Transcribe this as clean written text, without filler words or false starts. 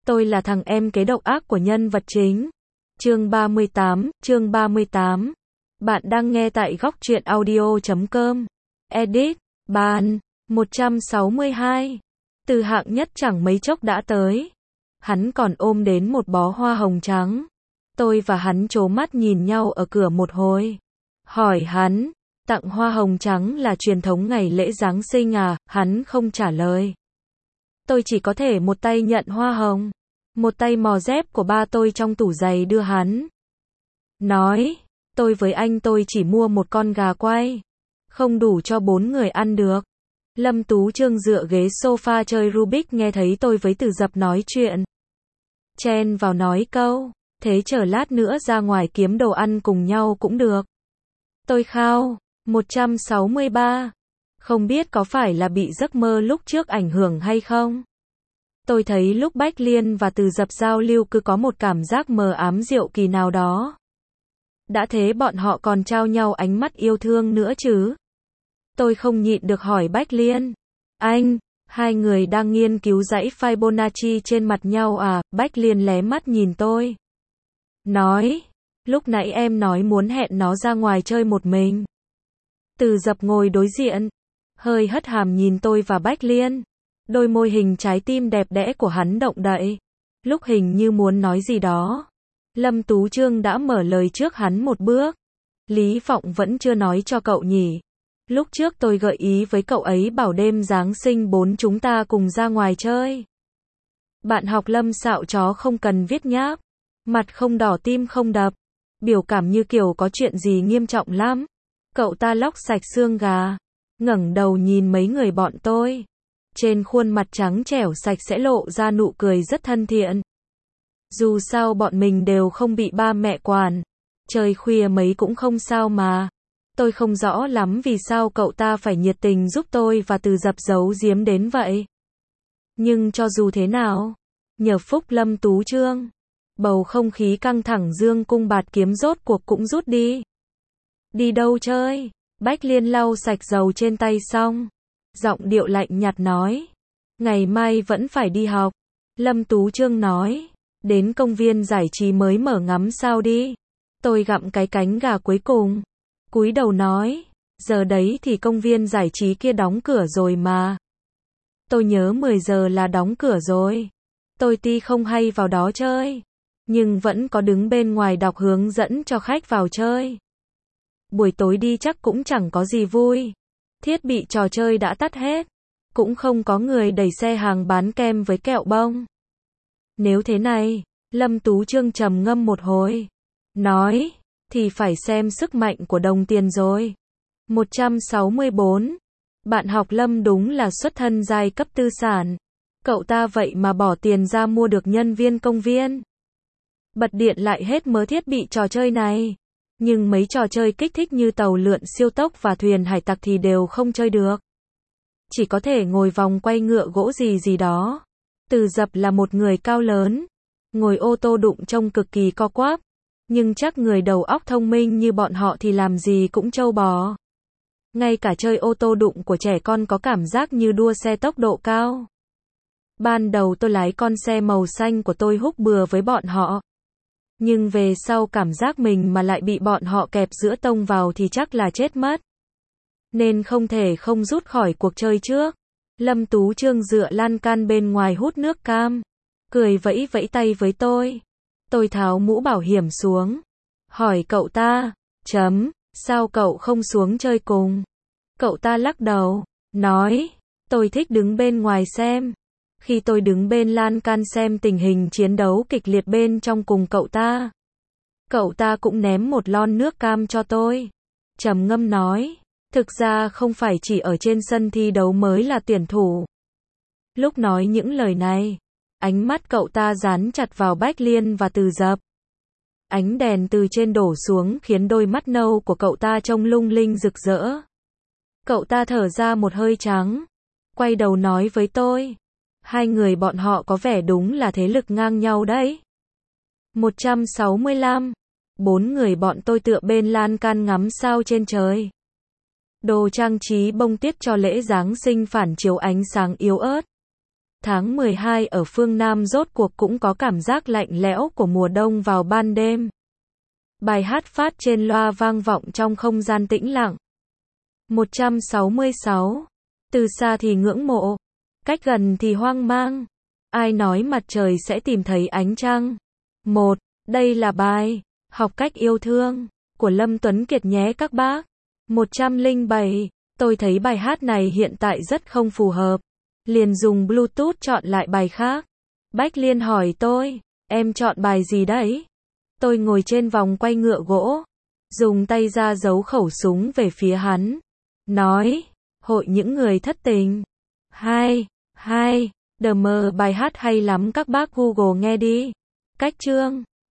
Tôi là thằng em kế độc ác của nhân vật chính. Chương 38. Bạn đang nghe tại góc truyện audio.com. Edit, Bàn, 162. Từ hạng nhất chẳng mấy chốc đã tới. Hắn còn ôm đến một bó hoa hồng trắng. Tôi và hắn trố mắt nhìn nhau ở cửa một hồi. Hỏi hắn, tặng hoa hồng trắng là truyền thống ngày lễ Giáng sinh à? Hắn không trả lời. Tôi chỉ có thể một tay nhận hoa hồng, một tay mò dép của ba tôi trong tủ giày đưa hắn. Nói, tôi với anh tôi chỉ mua một con gà quay, không đủ cho 4 người ăn được. Lâm Tú Trương dựa ghế sofa chơi Rubik nghe thấy tôi với Từ Dập nói chuyện. Chen vào nói câu, thế chờ lát nữa ra ngoài kiếm đồ ăn cùng nhau cũng được. Tôi khao, 163. Không biết có phải là bị giấc mơ lúc trước ảnh hưởng hay không? Tôi thấy lúc Bách Liên và Từ Dập giao lưu cứ có một cảm giác mờ ám diệu kỳ nào đó. Đã thế bọn họ còn trao nhau ánh mắt yêu thương nữa chứ. Tôi không nhịn được hỏi Bách Liên. Anh, hai người đang nghiên cứu dãy Fibonacci trên mặt nhau à? Bách Liên lé mắt nhìn tôi. Nói, lúc nãy em nói muốn hẹn nó ra ngoài chơi một mình. Từ Dập ngồi đối diện, hơi hất hàm nhìn tôi và Bách Liên. Đôi môi hình trái tim đẹp đẽ của hắn động đậy. Lúc hình như muốn nói gì đó. Lâm Tú Trương đã mở lời trước hắn một bước. Lý Vọng vẫn chưa nói cho cậu nhỉ. Lúc trước tôi gợi ý với cậu ấy bảo đêm Giáng sinh 4 chúng ta cùng ra ngoài chơi. Bạn học Lâm xạo chó không cần viết nháp. Mặt không đỏ tim không đập. Biểu cảm như kiểu có chuyện gì nghiêm trọng lắm. Cậu ta lóc sạch xương gà. Ngẩng đầu nhìn mấy người bọn tôi. Trên khuôn mặt trắng trẻo sạch sẽ lộ ra nụ cười rất thân thiện. Dù sao bọn mình đều không bị ba mẹ quản. Chơi khuya mấy cũng không sao mà. Tôi không rõ lắm vì sao cậu ta phải nhiệt tình giúp tôi và Từ Dập giấu giếm đến vậy. Nhưng cho dù thế nào, nhờ phúc Lâm Tú Trương, bầu không khí căng thẳng dương cung bạt kiếm rốt cuộc cũng rút đi. Đi đâu chơi? Bách Liên lau sạch dầu trên tay xong. Giọng điệu lạnh nhạt nói. Ngày mai vẫn phải đi học. Lâm Tú Trương nói. Đến công viên giải trí mới mở ngắm sao đi. Tôi gặm cái cánh gà cuối cùng. Cúi đầu nói. Giờ đấy thì công viên giải trí kia đóng cửa rồi mà. Tôi nhớ 10 giờ là đóng cửa rồi. Tôi tuy không hay vào đó chơi. Nhưng vẫn có đứng bên ngoài đọc hướng dẫn cho khách vào chơi. Buổi tối đi chắc cũng chẳng có gì vui. Thiết bị trò chơi đã tắt hết. Cũng không có người đẩy xe hàng bán kem với kẹo bông. Nếu thế này, Lâm Tú Trương trầm ngâm một hồi. Nói, thì phải xem sức mạnh của đồng tiền rồi. 164. Bạn học Lâm đúng là xuất thân giai cấp tư sản. Cậu ta vậy mà bỏ tiền ra mua được nhân viên công viên. Bật điện lại hết mớ thiết bị trò chơi này. Nhưng mấy trò chơi kích thích như tàu lượn siêu tốc và thuyền hải tặc thì đều không chơi được. Chỉ có thể ngồi vòng quay ngựa gỗ gì đó. Từ Dập là một người cao lớn. Ngồi ô tô đụng trông cực kỳ co quắp. Nhưng chắc người đầu óc thông minh như bọn họ thì làm gì cũng trâu bò. Ngay cả chơi ô tô đụng của trẻ con có cảm giác như đua xe tốc độ cao. Ban đầu tôi lái con xe màu xanh của tôi húc bừa với bọn họ. Nhưng về sau cảm giác mình mà lại bị bọn họ kẹp giữa tông vào thì chắc là chết mất. Nên không thể không rút khỏi cuộc chơi trước. Lâm Tú Trương dựa lan can bên ngoài hút nước cam. Cười vẫy vẫy tay với tôi. Tôi tháo mũ bảo hiểm xuống. Hỏi cậu ta. Sao cậu không xuống chơi cùng? Cậu ta lắc đầu. Nói. Tôi thích đứng bên ngoài xem. Khi tôi đứng bên lan can xem tình hình chiến đấu kịch liệt bên trong cùng cậu ta cũng ném một lon nước cam cho tôi. Trầm ngâm nói. Thực ra không phải chỉ ở trên sân thi đấu mới là tuyển thủ. Lúc nói những lời này, ánh mắt cậu ta dán chặt vào Bách Liên và Từ Dập. Ánh đèn từ trên đổ xuống khiến đôi mắt nâu của cậu ta trông lung linh rực rỡ. Cậu ta thở ra một hơi trắng. Quay đầu nói với tôi. Hai người bọn họ có vẻ đúng là thế lực ngang nhau đấy. 165. 4 người bọn tôi tựa bên lan can ngắm sao trên trời. Đồ trang trí bông tuyết cho lễ Giáng sinh phản chiếu ánh sáng yếu ớt. Tháng 12 ở phương Nam rốt cuộc cũng có cảm giác lạnh lẽo của mùa đông vào ban đêm. Bài hát phát trên loa vang vọng trong không gian tĩnh lặng. 166. Từ xa thì ngưỡng mộ, cách gần thì hoang mang. Ai nói mặt trời sẽ tìm thấy ánh trăng? Đây là bài Học cách yêu thương của Lâm Tuấn Kiệt nhé các bác. 107. Tôi thấy bài hát này hiện tại rất không phù hợp. Liền dùng Bluetooth chọn lại bài khác. Bách Liên hỏi tôi, em chọn bài gì đấy? Tôi ngồi trên vòng quay ngựa gỗ, dùng tay ra giấu khẩu súng về phía hắn. Nói, hội những người thất tình. Bài hát hay lắm các bác Google nghe đi. Cách chương